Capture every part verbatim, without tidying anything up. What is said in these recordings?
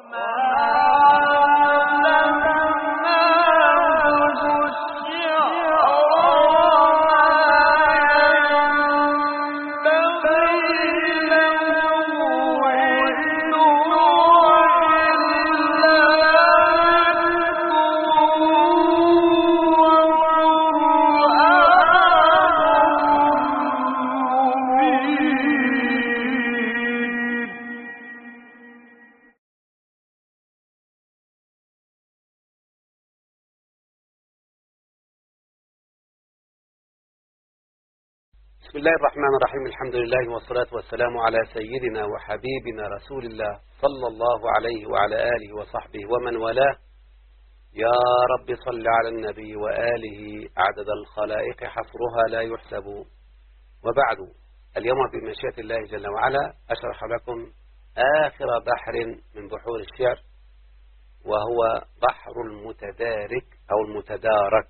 بسم الله الرحمن الرحيم. الحمد لله والصلاة والسلام على سيدنا وحبيبنا رسول الله صلى الله عليه وعلى آله وصحبه ومن والاه. يا رب صل على النبي وآله عدد الخلائق حصرها لا يحسب. وبعد، اليوم بمشيئة الله جل وعلا أشرح لكم آخر بحر من بحور الشعر، وهو بحر المتدارك أو المتدارك.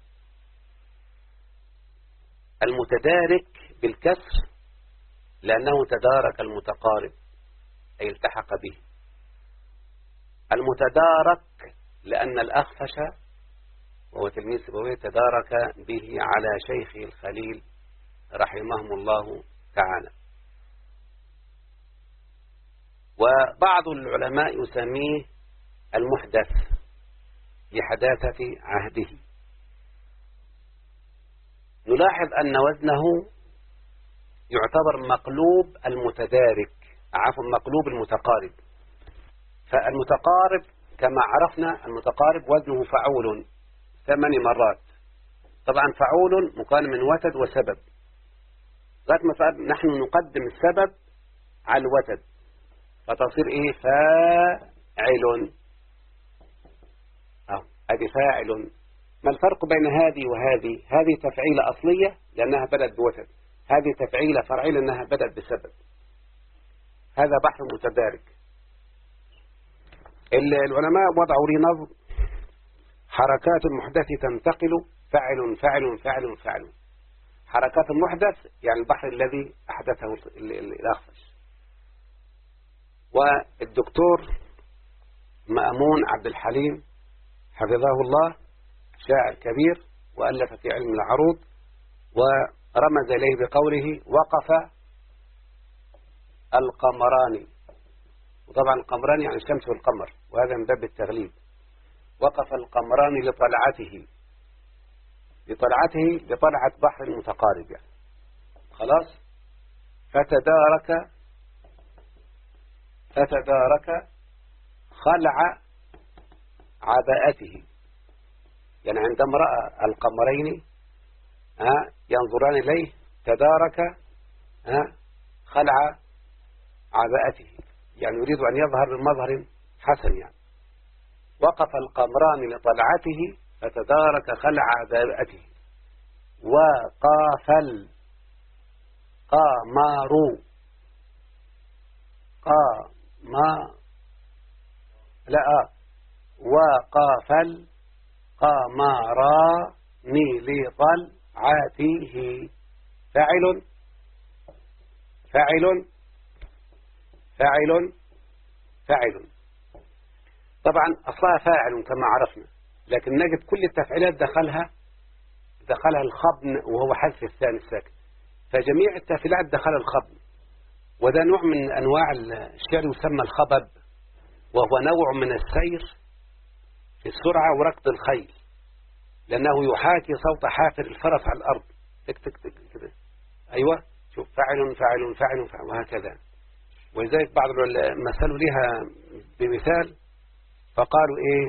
المتدارك بالكسر لأنه تدارك المتقارب أي التحق به. المتدارك لأن الأخفش وهو تلميذ سيبويه تدارك به على شيخه الخليل رحمهم الله تعالى. وبعض العلماء يسميه المحدث لحداثة عهده. نلاحظ أن وزنه يعتبر مقلوب المتدارك، عفوا مقلوب المتقارب. فالمتقارب كما عرفنا المتقارب وزنه فعول ثمان مرات. طبعا فعول مكون من وتد وسبب، نحن نقدم السبب على الوتد فتصير ايه؟ فاعل. أو هذه فاعل. ما الفرق بين هذه وهذه؟ هذه تفعيلة أصلية لأنها بدأت بوتد، هذه تفعيلة فرعية لأنها بدأت بسبب. هذا بحر متدارك. العلماء وضعوا لي نظم: حركات المحدث تنتقل فعل فعل فعل فعل. حركات المحدث يعني البحر الذي أحدثه الأخفش. والدكتور مأمون عبد الحليم حفظه الله شاعر كبير وألف في علم العروض، ورمز إليه بقوله: وقف القمران. وطبعا القمران يعني الشمس والقمر، وهذا من باب التغليب. وقف القمران لطلعته، لطلعته لطلعة بحر متقارب يعني. خلاص. فتدارك فتدارك خلع عباءته، يعني عندما رأى القمرين ها ينظران إليه تدارك ها خلع عباءته، يعني يريد أن يظهر بمظهر حسن يعني. وقف القمران لطلعته فتدارك خلع عباءته. وقاف القمر قام لا وقاف القمران لطلعته. فاعل فاعل فاعل فاعل. طبعا أصلها فاعل كما عرفنا، لكن نجد كل التفعيلات دخلها دخلها الخبن وهو حذف الثاني الساكن، فجميع التفعيلات دخلها الخبن. وده نوع من أنواع الشعر يسمى الخبب، وهو نوع من السير في السرعة وركض الخيل، لأنه يحاكي صوت حافر الفرس على الأرض. تك تك تك كده. أيوة، شوف، فاعل فاعل فاعل فاعل وهكذا. ولذلك بعض مثلوا لها بمثال فقالوا إيه: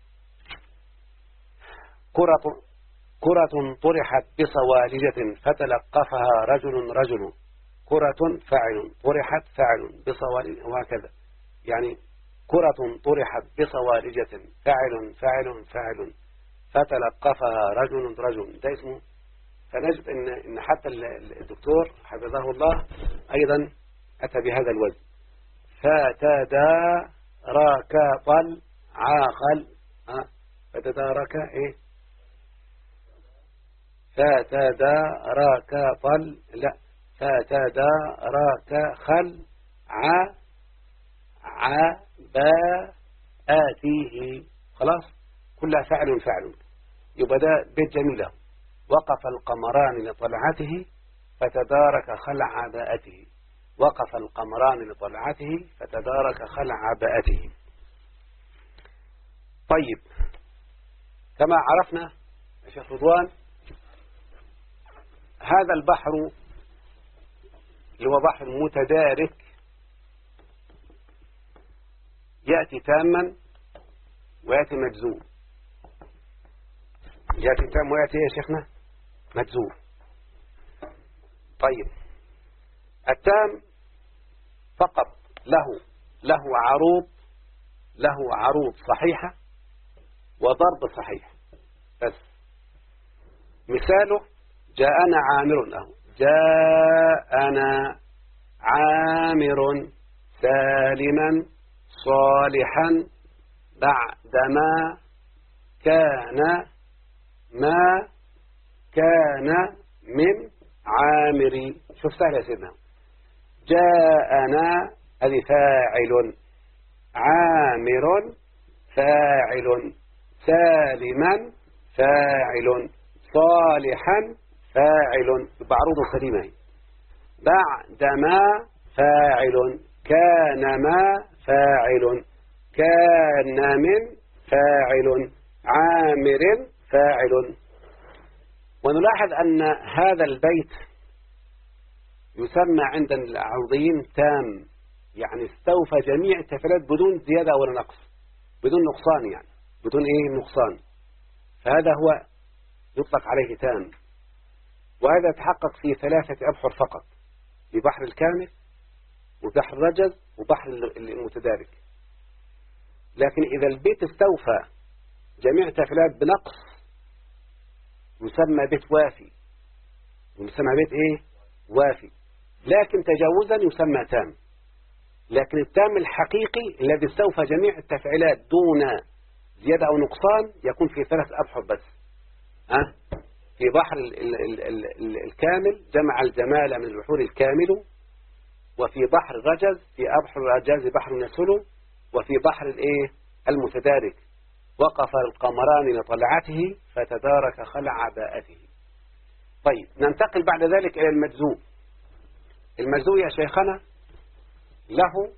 كرة كرة طرحت بصوالجة فتلقفها رجل رجل. كرة فاعل طرحت فاعل بصوالجة وهكذا، يعني كرة طرحت بصوالجة فاعل فاعل فاعل فتلقفها رجل رجل. ده اسمه. فنجد إن إن حتى الدكتور حفظه الله أيضا أتى بهذا الوزن. فتدارك طل عاخل ها فتدارك إيه فتدارك طل لا فتدارك خل ع عباءته. خلاص كلها فعل فعل. يبقى ده بيت جميل له. وقف القمران لطلعته فتدارك خلع عباءته. وقف القمران لطلعته فتدارك خلع عباءته. طيب كما عرفنا يا شيخ رضوان هذا البحر اللي هو بحر متدارك يأتي تاما ويأتي مجزوم. يأتي تام ويأتي يا شيخنا مجزوم. طيب التام فقط له له عروض له عروض صحيحة وضرب صحيح بس. مثاله جاءنا عامر له جاءنا عامر سالما صالحا بعدما كان ما كان من عامري. شوف سهل يا سيدنا. جاءنا هذه فاعل عامر فاعل سالما فاعل صالحا فاعل بعروض سليمة. بعدما فاعل كان ما فاعل كان من فاعل عامر فاعل. ونلاحظ أن هذا البيت يسمى عند العروضيين تام، يعني استوفى جميع التفعيلات بدون زيادة ولا نقص، بدون نقصان، يعني بدون إيه نقصان. فهذا هو يطلق عليه تام. وهذا يتحقق في ثلاثة أبحر فقط، في بحر الكامل وبحر الرجز وبحر المتدارك. لكن إذا البيت استوفى جميع التفعيلات بنقص يسمى بيت وافي، ويسمى بيت إيه وافي. لكن تجاوزا يسمى تام. لكن التام الحقيقي الذي استوفى جميع التفعيلات دون زيادة أو نقصان يكون في ثلاث أبحر بس. أه؟ في بحر ال ال ال ال ال الكامل جمع الجمال من البحور الكامل، وفي بحر الرجز في أبحر الرجاز بحر نسل، وفي بحر الإيه المتدارك وقف القمران لطلعته فتدارك خلع عباءته. طيب ننتقل بعد ذلك إلى المجزوم. المجزوم يا شيخنا له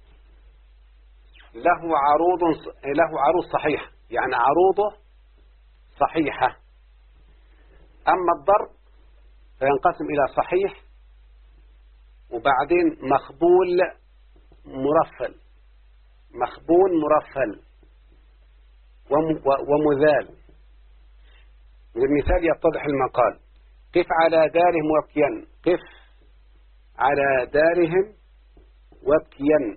له عروض له عروض صحيحة، يعني عروضه صحيحة. أما الضرب فينقسم إلى صحيح وبعدين مخبول مرفل، مخبول مرفل ومذال. والمثال يتضح المقال. قف على دارهم وابكيا، قف على دارهم وابكيا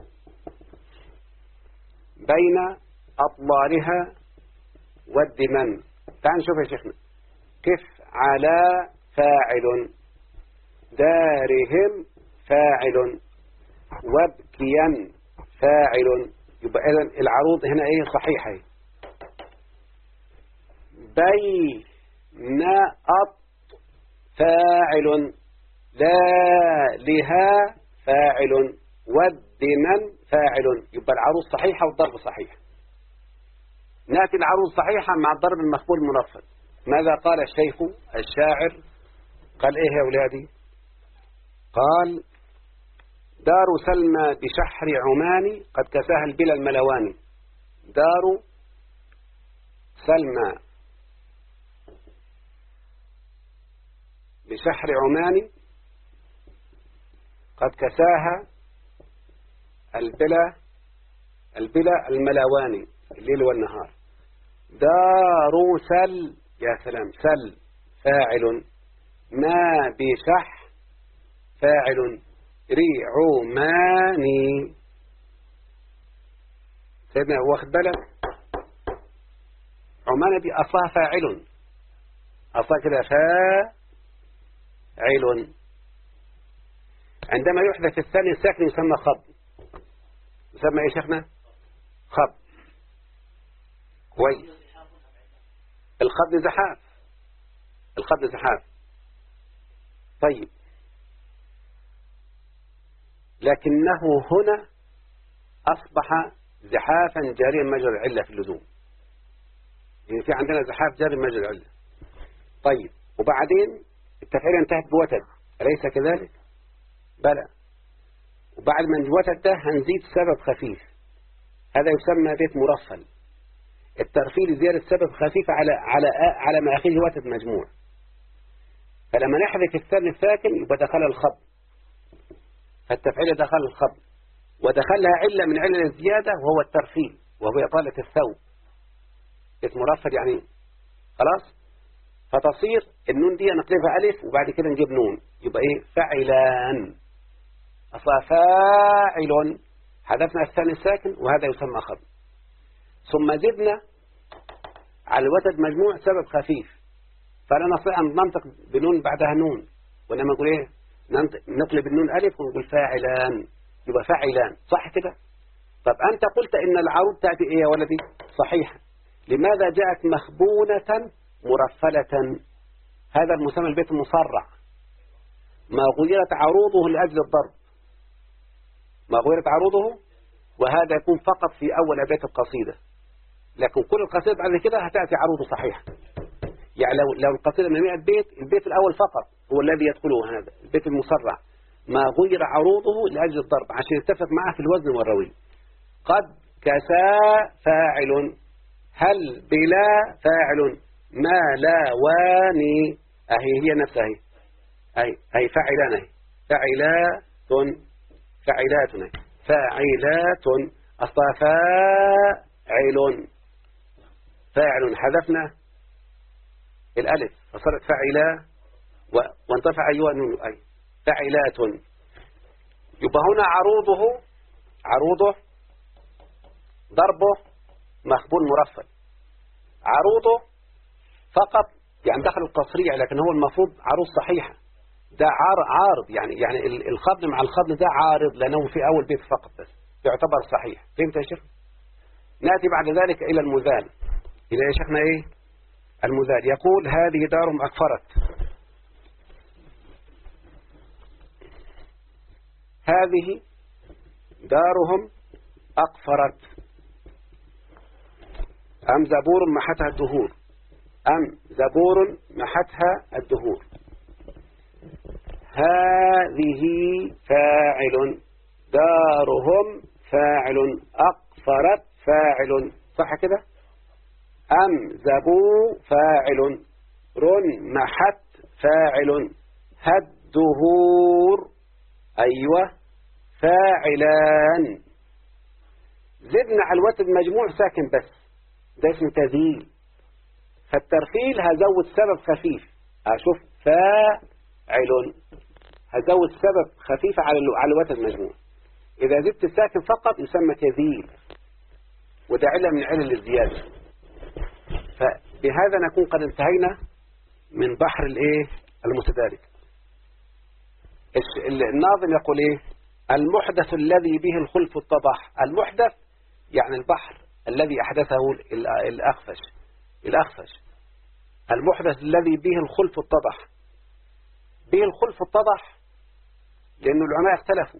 بين أطلالها والدمن. تعال نشوف يا شيخنا. قف على فاعل، دارهم فاعل، وابكيا فاعل. يبقى إذن العروض هنا ايه صحيحة. بين أط فاعل، لا لها فاعل، والدمن فاعل. يبقى العروض صحيحة والضرب صحيح. نأتي العروض صحيحة مع الضرب المخبول المنفذ. ماذا قال الشيخ الشاعر؟ قال ايه يا أولادي؟ قال دار سلمى بشحر عماني قد كساها البلا الملواني. دار سلمى بشحر عماني قد كساها البلا البلا الملواني الليل والنهار. دار سل، يا سلام، سل فاعل، ما بشح فاعل، رعماني. سيدنا واخد بالك؟ عماني دي أصلها فاعل، أصلها كده فاعل. عندما يحدث الثاني الساكن يسمى خب. يسمى ايه شيخنا؟ خب. كويس. الخب زحاف، الخب زحاف. طيب لكنه هنا أصبح زحافا جاريا مجرى العلة في اللزوم. يعني في عندنا زحاف جاري مجرى العلة. طيب وبعدين التفعيلة انتهت بوتد، أليس كذلك؟ بلى. وبعد ما الوتد ده هنزيد سبب خفيف، هذا يسمى بيت مرفل. الترفيل زيادة سبب خفيف على على على ما أخيه وتد مجموع. فلما نحذف الثاني الساكن يبقى دخلها الخط، فالتفعيل دخل الخط ودخلها علة من علة الزيادة وهو الترفيل وهو إطالة الثوب. بيت مرفل يعني خلاص، فتصير النون دي نقلبها ألف وبعد كده نجيب نون، يبقى إيه؟ فعلان. أصلا فاعل، حذفنا الثاني الساكن وهذا يسمى خط. ثم زدنا على الوتد مجموع سبب خفيف، فلا نستطيع أن ننطق بنون بعدها نون، وإنما نقول إيه؟ نقلب النون ألف ونقول فاعلان، يبقى فاعلان. صح كده؟ طب أنت قلت إن العروض تأتي إيه يا ولدي؟ صحيحة. لماذا جاءت مخبونة مرفلة؟ هذا المسمى البيت المصرع، ما غيرت عروضه لأجل الضرب، ما غيرت عروضه، وهذا يكون فقط في أول أبيات القصيدة، لكن كل القصيدة بعد كده هتأتي عروضه صحيحة. يعني لو لو القصيدة من مئة بيت، البيت الأول فقط هو الذي يدخله هذا البيت المصرع، ما غير عروضه لأجل الضرب عشان يتفق معه في الوزن والروي. قد كسا فاعل، هل بلا فاعل، ما لا واني، أهي هي نفسها هي أي أي فاعلان، أهي فاعلات فاعلات أهي فاعلات، أصلا فاعل فاعل، حذفنا الألف فصارت فاعلة وانتفع أيها النون، أي فاعلات. يبقى هنا عروضه عروضه ضربه مخبول مرفل، عروضه فقط يعني دخل التصريع، لكن هو المفروض عروض صحيحة، ده عارض يعني يعني الخبل مع الخبل ده عارض لأنه في أول بيت فقط بس يعتبر صحيح. فهمت يا شيخ؟ نأتي بعد ذلك إلى المذال. إلى يا شيخنا إيه المذال؟ يقول هذه دارهم أكفرت، هذه دارهم أقفرت، أم زبور محتها الدهور، أم زبور محتها الدهور. هذه فاعل، دارهم فاعل، أقفرت فاعل، صح كده؟ أم زبو فاعل، رن محت فاعل، هالدهور أيوة فاعلان. زدنا على الوتد مجموع ساكن بس، ده اسمه تذييل، فالترفيل هزود سبب خفيف، أشوف فاعل هزود سبب خفيف على على الوتد مجموع. إذا زدت الساكن فقط يسمى تذييل، وده علة من علل الزيادة. فبهذا نكون قد انتهينا من بحر الايه المتدارك. الناظم يقول ايه؟ المحدث الذي به الخلف اتضح. المحدث يعني البحر الذي أحدثه الأخفش الأخفش المحدث الذي به الخلف اتضح. به الخلف اتضح لأن العلماء اختلفوا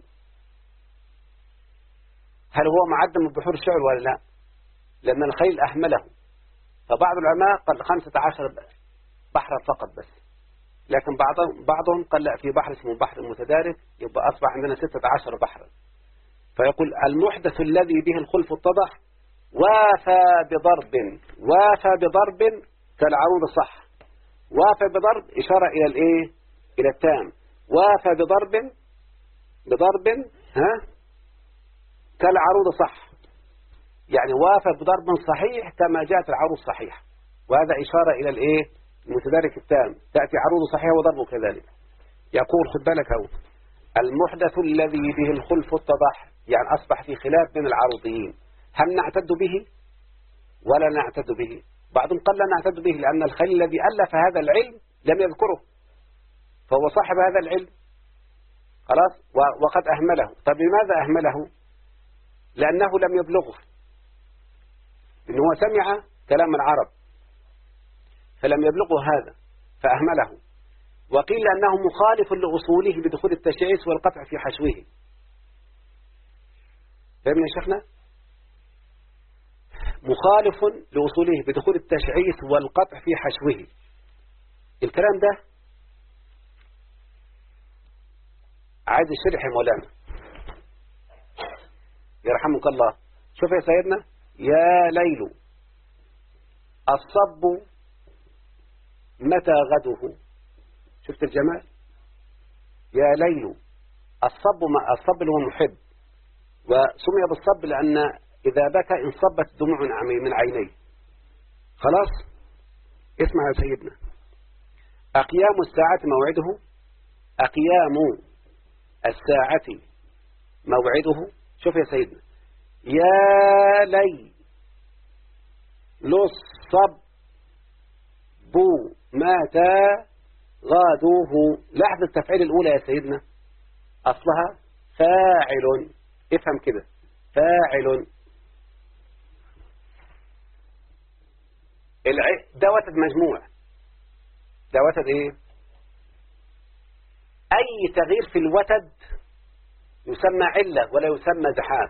هل هو معدم من بحور الشعر ولا لا، لأن الخيل أهمله، فبعض العلماء قال خمسة عشر بحرا فقط بس، لكن بعضهم بعضهم قال لا، في بحر اسمه بحر المتدارك، يبقى أصبح عندنا ستة عشر بحرا. فيقول المحدث الذي به الخلف اتضح وافى بضرب، وافى بضرب كالعروض صح، وافى بضرب إشارة إلى الإيه؟ إلى التام. وافى بضرب بضرب ها كالعروض صح، يعني وافى بضرب صحيح كما جاءت العروض صحيح، وهذا إشارة إلى الإيه؟ المتدارك التام، تأتي عروض صحيحة وضربه كذلك. يقول خد بالك هو المحدث الذي به الخلف اتضح، يعني أصبح في خلاف بين العروضيين، هل نعتد به ولا نعتد به؟ بعضهم قال لا نعتد به، لأن الخليل الذي ألف هذا العلم لم يذكره، فهو صاحب هذا العلم خلاص وقد أهمله. طب لماذا أهمله؟ لأنه لم يبلغه، إنه هو سمع كلام العرب فلم يبلغه هذا فأهمله. وقيل أنه مخالف لأصوله بدخول التشعيس والقطع في حشوه. فهمنا يا شيخنا؟ مخالف لأصوله بدخول التشعيث والقطع في حشوه. الكلام ده عايز الشرح يا مولانا يرحمك الله. شوف يا سيدنا، يا ليل الصب متى غده. شفت الجمال؟ يا ليل الصب، ما الصب اللي هو محب، وسمي بالصب لأن إذا بكى انصبت دموع من عينيه. خلاص اسمع يا سيدنا، أقيام الساعة موعده، أقيام الساعة موعده. شوف يا سيدنا، يا لي للصب متى غادوه. لاحظ التفعيل الأولى يا سيدنا أصلها فاعل، افهم كده، فاعل. ده وتد مجموع، ده وتد ايه؟ اي تغيير في الوتد يسمى علة ولا يسمى زحاف.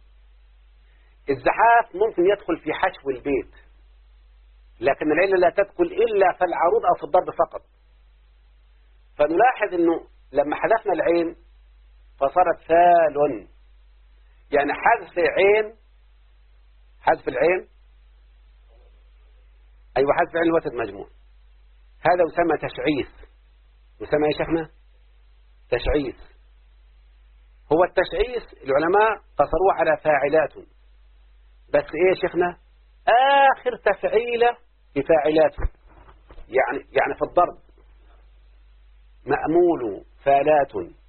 الزحاف ممكن يدخل في حشو البيت، لكن العلة لا تدخل إلا في العروض أو في الضرب فقط. فنلاحظ أنه لما حذفنا العين فصارت فال، يعني حذف عين، حذف العين أيوة حذف عين الوتد مجموع، هذا يسمى تشعيث. يسمى يا شيخنا تشعيث. هو التشعيث العلماء قصروه على فاعلات، بس ايه يا شيخنا؟ آخر تفعيلة في فاعلاته، يعني يعني في الضرب مأمول فالات.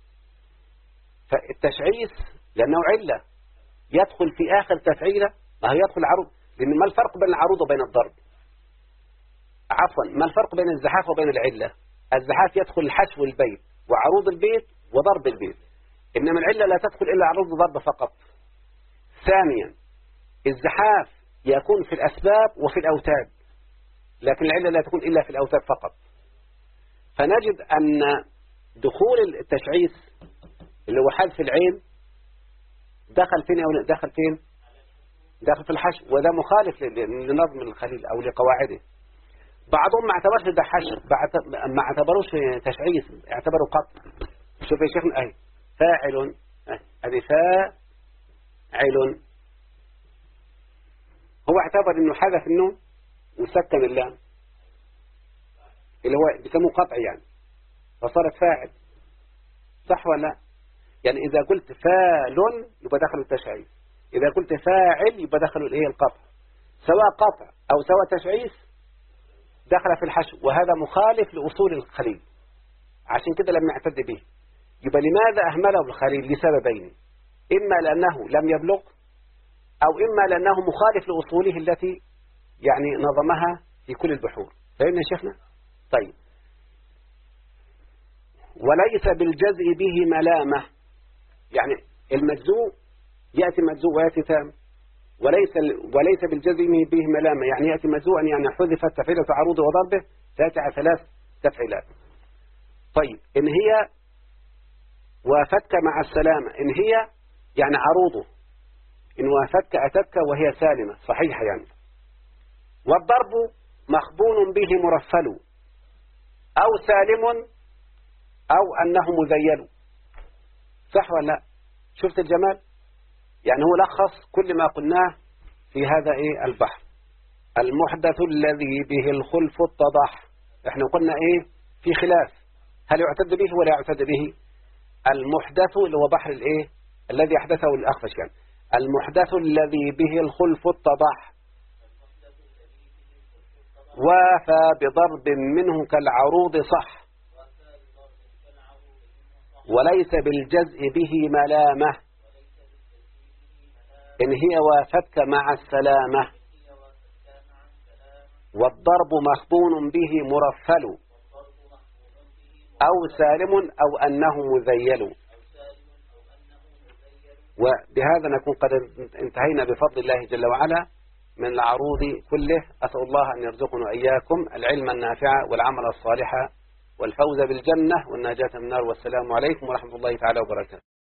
فالتشعيث لأنه علة يدخل في آخر تفعيلة، ما هي يدخل عروض، لأن ما الفرق بين العروض وبين الضرب؟ عفوا، ما الفرق بين الزحاف وبين العلة؟ الزحاف يدخل الحشو البيت وعروض البيت وضرب البيت، إنما العلة لا تدخل إلا عروض وضرب فقط. ثانيا الزحاف يكون في الأسباب وفي الأوتاد، لكن العلة لا تكون إلا في الأوتاد فقط. فنجد أن دخول التشعيث اللي هو حذف العين دخل فين أو دخل فين؟ دخل في الحشو، وده مخالف لنظم الخليل أو لقواعده. بعضهم ما اعتبرش ده حشو، ما اعتبروش تشعيث، اعتبروا قط. شوف يا شيخنا اهي فاعل، ادي فاعل، هو اعتبر انه حذف النون وسكن اللام اللي هو بيسموه قطع يعني، فصارت فاعل. صح ولا لا؟ يعني اذا قلت فاعل يبقى دخلوا التشعيث، اذا قلت فاعل يبقى دخلوا الايه القطع، سواء قطع او سواء تشعيث دخل في الحشو، وهذا مخالف لأصول الخليل، عشان كده لم يعتد به. يبقى لماذا أهمله الخليل؟ لسببين، إما لأنه لم يبلغ، أو إما لأنه مخالف لأصوله التي يعني نظمها في كل البحور. فهمنا يا شيخنا؟ طيب، وليس بالجزء به ملامة، يعني المجزوء يأتي مجزوء ويأتي تام، وليس وليس بالجزم به ملامة، يعني يأتي مجزوءا يعني حذفت تفعيلة عروضه وضربه، تأتي على ثلاث تفعيلات. طيب، إن هي وافتك مع السلامة، إن هي يعني عروضه، إن وافتك أتتك وهي سالمة صحيحة يعني. والضرب مخبون به مرفل أو سالم أو أنه مذيل. صح ولا لا؟ شفت الجمال؟ يعني هو لخص كل ما قلناه في هذا إيه البحر. المحدث الذي به الخلف اتضح، احنا قلنا إيه في خلاف هل يعتد به ولا يعتد به. المحدث اللي هو بحر الإيه الذي أحدثه الأخفش كان، المحدث الذي به الخلف اتضح وافى بضرب منه كالعروض صح، وليس بالجزء به ملامة، إن هي وافتك مع السلامة. والضرب مخبون به مرفل أو سالم أو أنه مذيل. وبهذا نكون قد انتهينا بفضل الله جل وعلا من العروض كله. أسأل الله أن يرزقنا إياكم العلم النافع والعمل الصالح والفوز بالجنة والنجاة من النار. والسلام عليكم ورحمة الله تعالى وبركاته.